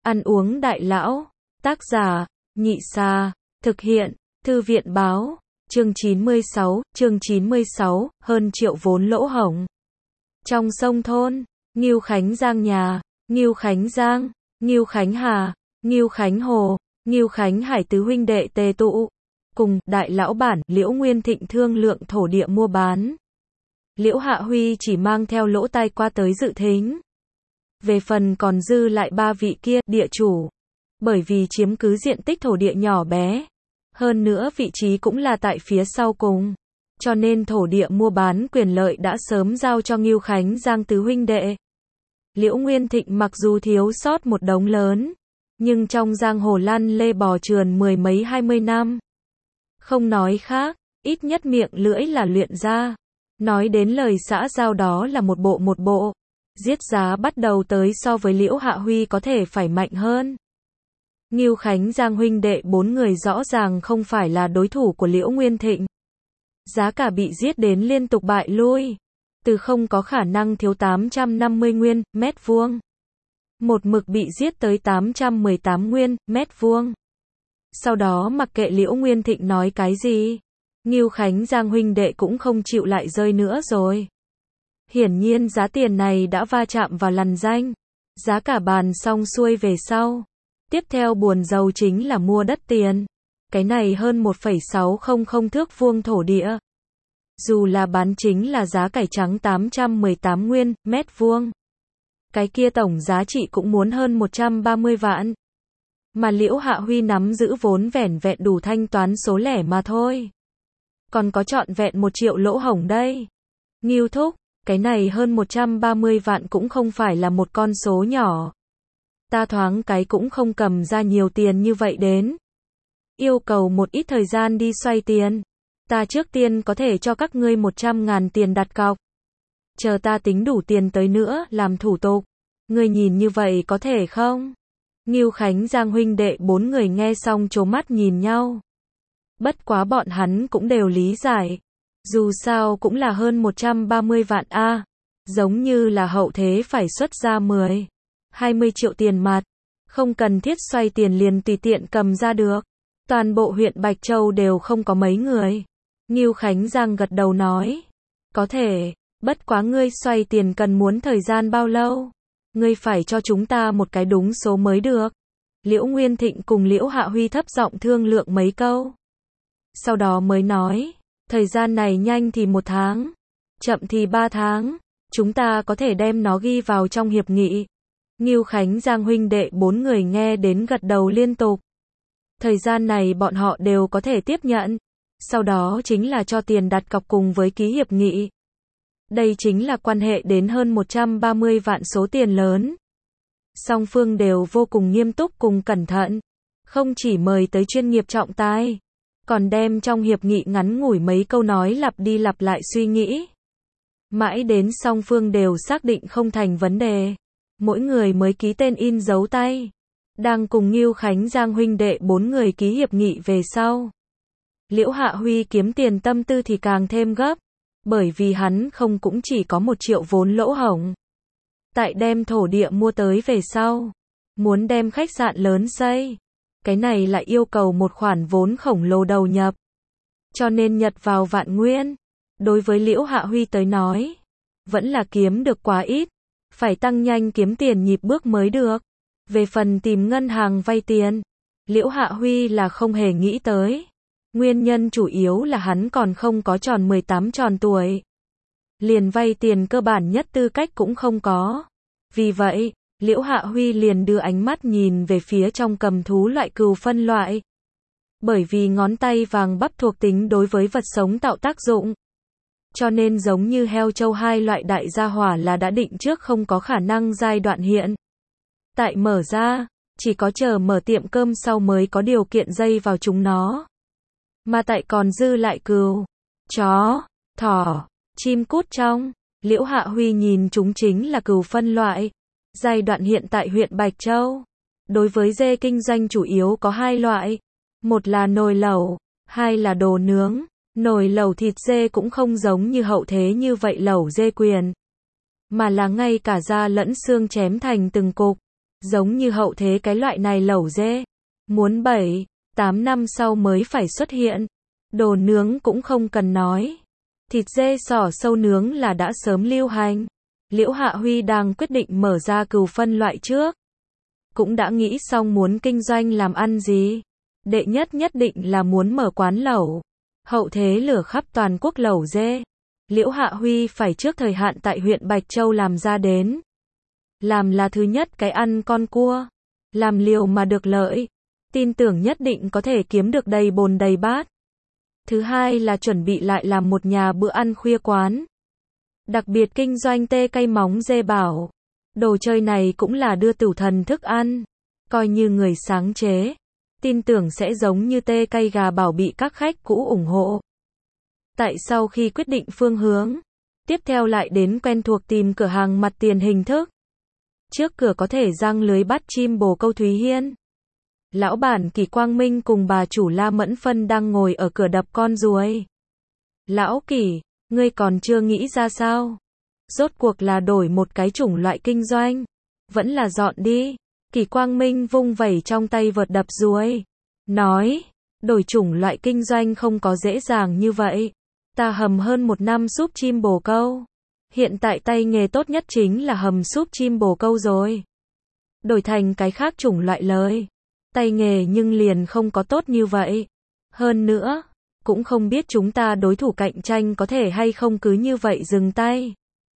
Ăn uống đại lão. Tác giả, Nhị Sa. Thực hiện, Thư viện Báo. Chương 96, hơn triệu vốn lỗ hổng. Trong sông thôn, Ngưu Khánh Giang nhà, Ngưu Khánh Giang, Ngưu Khánh Hà, Ngưu Khánh Hồ, Ngưu Khánh Hải tứ huynh đệ tề tụ, cùng đại lão bản Liễu Nguyên Thịnh thương lượng thổ địa mua bán. Liễu Hạ Huy chỉ mang theo lỗ tai qua tới dự thính. Về phần còn dư lại ba vị kia, địa chủ, bởi vì chiếm cứ diện tích thổ địa nhỏ bé, hơn nữa vị trí cũng là tại phía sau cùng, cho nên thổ địa mua bán quyền lợi đã sớm giao cho Ngưu Khánh Giang tứ huynh đệ. Liễu Nguyên Thịnh mặc dù thiếu sót một đống lớn, nhưng trong giang hồ lăn lê bò trườn mười mấy 20 năm. Không nói khác, ít nhất miệng lưỡi là luyện ra. Nói đến lời xã giao đó là một bộ. Giết giá bắt đầu tới so với Liễu Hạ Huy có thể phải mạnh hơn. Ngưu Khánh Giang huynh đệ 4 người rõ ràng không phải là đối thủ của Liễu Nguyên Thịnh. Giá cả bị giết đến liên tục bại lui. Từ không có khả năng thiếu 850 nguyên mét vuông. Một mực bị giết tới 818 nguyên mét vuông. Sau đó mặc kệ Liễu Nguyên Thịnh nói cái gì, Ngưu Khánh Giang huynh đệ cũng không chịu lại rơi nữa rồi. Hiển nhiên giá tiền này đã va chạm vào lằn danh. Giá cả bàn xong xuôi về sau. Tiếp theo buồn rầu chính là mua đất tiền. Cái này hơn 1,600 thước vuông thổ địa. Dù là bán chính là giá cải trắng 818 nguyên mét vuông. Cái kia tổng giá trị cũng muốn hơn 130 vạn. Mà Liễu Hạ Huy nắm giữ vốn vẻn vẹn đủ thanh toán số lẻ mà thôi. Còn có trọn vẹn 1 triệu lỗ hổng đây. Ngưu thúc, cái này hơn 130 vạn cũng không phải là một con số nhỏ. Ta thoáng cái cũng không cầm ra nhiều tiền như vậy đến. Yêu cầu một ít thời gian đi xoay tiền. Ta trước tiên có thể cho các ngươi 100.000 tiền đặt cọc. Chờ ta tính đủ tiền tới nữa làm thủ tục. Ngươi nhìn như vậy có thể không? Ngưu Khánh Giang huynh đệ 4 người nghe xong trố mắt nhìn nhau. Bất quá bọn hắn cũng đều lý giải. Dù sao cũng là hơn 130 vạn a, giống như là hậu thế phải xuất ra 20 triệu tiền mặt, không cần thiết xoay tiền liền tùy tiện cầm ra được. Toàn bộ huyện Bạch Châu đều không có mấy người. Ngưu Khánh Giang gật đầu nói, có thể, bất quá ngươi xoay tiền cần muốn thời gian bao lâu? Ngươi phải cho chúng ta một cái đúng số mới được. Liễu Nguyên Thịnh cùng Liễu Hạ Huy thấp giọng thương lượng mấy câu. Sau đó mới nói, thời gian này nhanh thì 1 tháng, chậm thì 3 tháng, chúng ta có thể đem nó ghi vào trong hiệp nghị. Ngưu Khánh Giang huynh đệ 4 người nghe đến gật đầu liên tục. Thời gian này bọn họ đều có thể tiếp nhận. Sau đó chính là cho tiền đặt cọc cùng với ký hiệp nghị. Đây chính là quan hệ đến hơn 130 vạn số tiền lớn. Song phương đều vô cùng nghiêm túc cùng cẩn thận. Không chỉ mời tới chuyên nghiệp trọng tài, còn đem trong hiệp nghị ngắn ngủi mấy câu nói lặp đi lặp lại suy nghĩ. Mãi đến song phương đều xác định không thành vấn đề. Mỗi người mới ký tên in dấu tay. Đang cùng Ngưu Khánh Giang huynh đệ 4 người ký hiệp nghị về sau. Liễu Hạ Huy kiếm tiền tâm tư thì càng thêm gấp. Bởi vì hắn không cũng chỉ có 1 triệu vốn lỗ hổng. Tại đem thổ địa mua tới về sau. Muốn đem khách sạn lớn xây. Cái này lại yêu cầu một khoản vốn khổng lồ đầu nhập. Cho nên nhật vào vạn nguyên. Đối với Liễu Hạ Huy tới nói. Vẫn là kiếm được quá ít. Phải tăng nhanh kiếm tiền nhịp bước mới được. Về phần tìm ngân hàng vay tiền. Liễu Hạ Huy là không hề nghĩ tới. Nguyên nhân chủ yếu là hắn còn không có tròn 18 tròn tuổi. Liền vay tiền cơ bản nhất tư cách cũng không có. Vì vậy, Liễu Hạ Huy liền đưa ánh mắt nhìn về phía trong cầm thú loại cừu phân loại. Bởi vì ngón tay vàng bắp thuộc tính đối với vật sống tạo tác dụng. Cho nên giống như heo trâu hai loại đại gia hỏa là đã định trước không có khả năng giai đoạn hiện. Tại mở ra, chỉ có chờ mở tiệm cơm sau mới có điều kiện dây vào chúng nó. Mà tại còn dư lại cừu, chó, thỏ, chim cút trong, Liễu Hạ Huy nhìn chúng chính là cừu phân loại. Giai đoạn hiện tại huyện Bạch Châu. Đối với dê kinh doanh chủ yếu có 2 loại. Một là nồi lẩu, 2 là đồ nướng. Nồi lẩu thịt dê cũng không giống như hậu thế như vậy lẩu dê quyền. Mà là ngay cả da lẫn xương chém thành từng cục. Giống như hậu thế cái loại này lẩu dê, muốn 7, 8 năm sau mới phải xuất hiện. Đồ nướng cũng không cần nói. Thịt dê sỏ sâu nướng là đã sớm lưu hành. Liễu Hạ Huy đang quyết định mở ra cừu phân loại trước. Cũng đã nghĩ xong muốn kinh doanh làm ăn gì. Đệ nhất nhất định là muốn mở quán lẩu. Hậu thế lửa khắp toàn quốc lẩu dê. Liễu Hạ Huy phải trước thời hạn tại huyện Bạch Châu làm ra đến. Làm là thứ nhất cái ăn con cua. Làm liều mà được lợi. Tin tưởng nhất định có thể kiếm được đầy bồn đầy bát. Thứ hai là chuẩn bị lại làm một nhà bữa ăn khuya quán. Đặc biệt kinh doanh tê cây móng dê bảo. Đồ chơi này cũng là đưa tửu thần thức ăn. Coi như người sáng chế. Tin tưởng sẽ giống như tê cây gà bảo bị các khách cũ ủng hộ. Tại sau khi quyết định phương hướng, tiếp theo lại đến quen thuộc tìm cửa hàng mặt tiền hình thức. Trước cửa có thể giăng lưới bắt chim bồ câu Thúy Hiên. Lão bản Kỷ Quang Minh cùng bà chủ La Mẫn Phân đang ngồi ở cửa đập con ruồi. Lão Kỷ, ngươi còn chưa nghĩ ra sao? Rốt cuộc là đổi một cái chủng loại kinh doanh, vẫn là dọn đi. Kỷ Quang Minh vung vẩy trong tay vợt đập ruồi, nói, đổi chủng loại kinh doanh không có dễ dàng như vậy. Ta hầm hơn 1 năm súp chim bồ câu. Hiện tại tay nghề tốt nhất chính là hầm súp chim bồ câu rồi. Đổi thành cái khác chủng loại lời. Tay nghề nhưng liền không có tốt như vậy. Hơn nữa, cũng không biết chúng ta đối thủ cạnh tranh có thể hay không cứ như vậy dừng tay.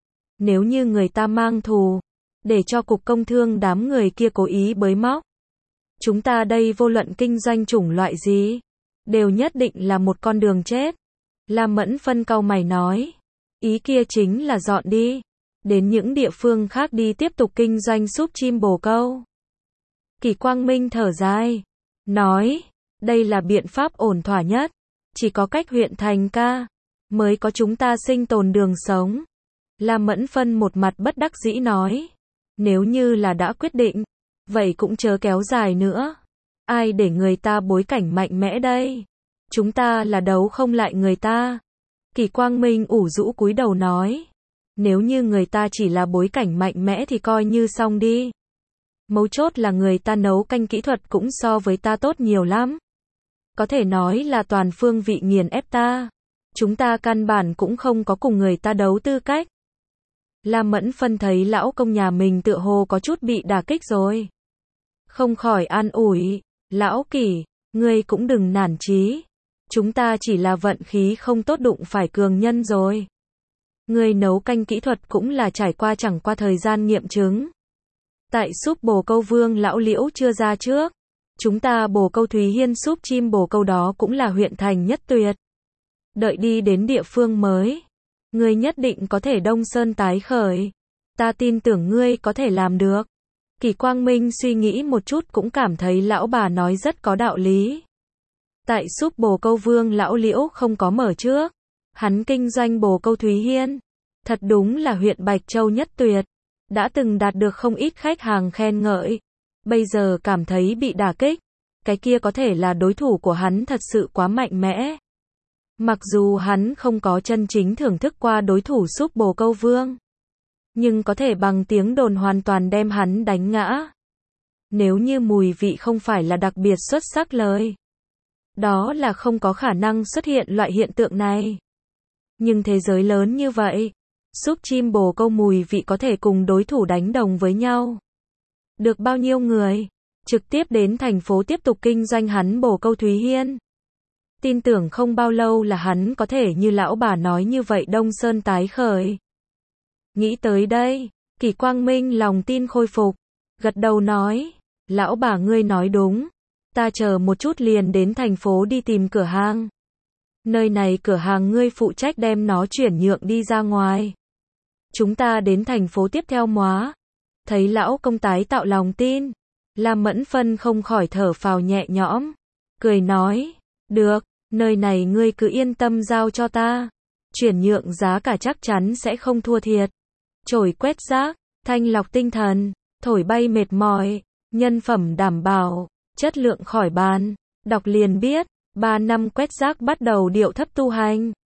Nếu như người ta mang thù, để cho cục công thương đám người kia cố ý bới móc. Chúng ta đây vô luận kinh doanh chủng loại gì, đều nhất định là một con đường chết. Lam Mẫn Phân cau mày nói, ý kia chính là dọn đi, đến những địa phương khác đi tiếp tục kinh doanh súp chim bồ câu. Kỷ Quang Minh thở dài, nói, đây là biện pháp ổn thỏa nhất, chỉ có cách huyện thành ca, mới có chúng ta sinh tồn đường sống. Lam Mẫn Phân một mặt bất đắc dĩ nói, nếu như là đã quyết định, vậy cũng chớ kéo dài nữa. Ai để người ta bối cảnh mạnh mẽ đây? Chúng ta là đấu không lại người ta. Kỷ Quang Minh ủ rũ cúi đầu nói, nếu như người ta chỉ là bối cảnh mạnh mẽ thì coi như xong đi. Mấu chốt là người ta nấu canh kỹ thuật cũng so với ta tốt nhiều lắm. Có thể nói là toàn phương vị nghiền ép ta. Chúng ta căn bản cũng không có cùng người ta đấu tư cách. Lam Mẫn Phân thấy lão công nhà mình tựa hồ có chút bị đả kích rồi. Không khỏi an ủi, lão Kỷ, ngươi cũng đừng nản chí. Chúng ta chỉ là vận khí không tốt đụng phải cường nhân rồi. Ngươi nấu canh kỹ thuật cũng là trải qua chẳng qua thời gian nghiệm chứng. Tại súp bồ câu Vương lão Liễu chưa ra trước. Chúng ta bồ câu Thúy Hiên súp chim bồ câu đó cũng là huyện thành nhất tuyệt. Đợi đi đến địa phương mới, ngươi nhất định có thể đông sơn tái khởi. Ta tin tưởng ngươi có thể làm được. Kỷ Quang Minh suy nghĩ một chút cũng cảm thấy lão bà nói rất có đạo lý. Tại súp bồ câu Vương lão Liễu không có mở trước. Hắn kinh doanh bồ câu Thúy Hiên. Thật đúng là huyện Bạch Châu nhất tuyệt. Đã từng đạt được không ít khách hàng khen ngợi. Bây giờ cảm thấy bị đả kích. Cái kia có thể là đối thủ của hắn thật sự quá mạnh mẽ. Mặc dù hắn không có chân chính thưởng thức qua đối thủ súp bồ câu Vương. Nhưng có thể bằng tiếng đồn hoàn toàn đem hắn đánh ngã. Nếu như mùi vị không phải là đặc biệt xuất sắc lời. Đó là không có khả năng xuất hiện loại hiện tượng này. Nhưng thế giới lớn như vậy, súp chim bồ câu mùi vị có thể cùng đối thủ đánh đồng với nhau. Được bao nhiêu người trực tiếp đến thành phố tiếp tục kinh doanh hắn bồ câu Thúy Hiên. Tin tưởng không bao lâu là hắn có thể như lão bà nói như vậy đông sơn tái khởi. Nghĩ tới đây, Kỷ Quang Minh lòng tin khôi phục, gật đầu nói, lão bà ngươi nói đúng, ta chờ một chút liền đến thành phố đi tìm cửa hàng. Nơi này cửa hàng ngươi phụ trách đem nó chuyển nhượng đi ra ngoài. Chúng ta đến thành phố tiếp theo móa. Thấy lão công tái tạo lòng tin, Lam Mẫn Phân không khỏi thở phào nhẹ nhõm, cười nói, được, nơi này ngươi cứ yên tâm giao cho ta. Chuyển nhượng giá cả chắc chắn sẽ không thua thiệt. Chổi quét rác, thanh lọc tinh thần, thổi bay mệt mỏi, nhân phẩm đảm bảo, chất lượng khỏi bàn. Đọc liền biết, 3 năm quét rác bắt đầu điệu thấp tu hành.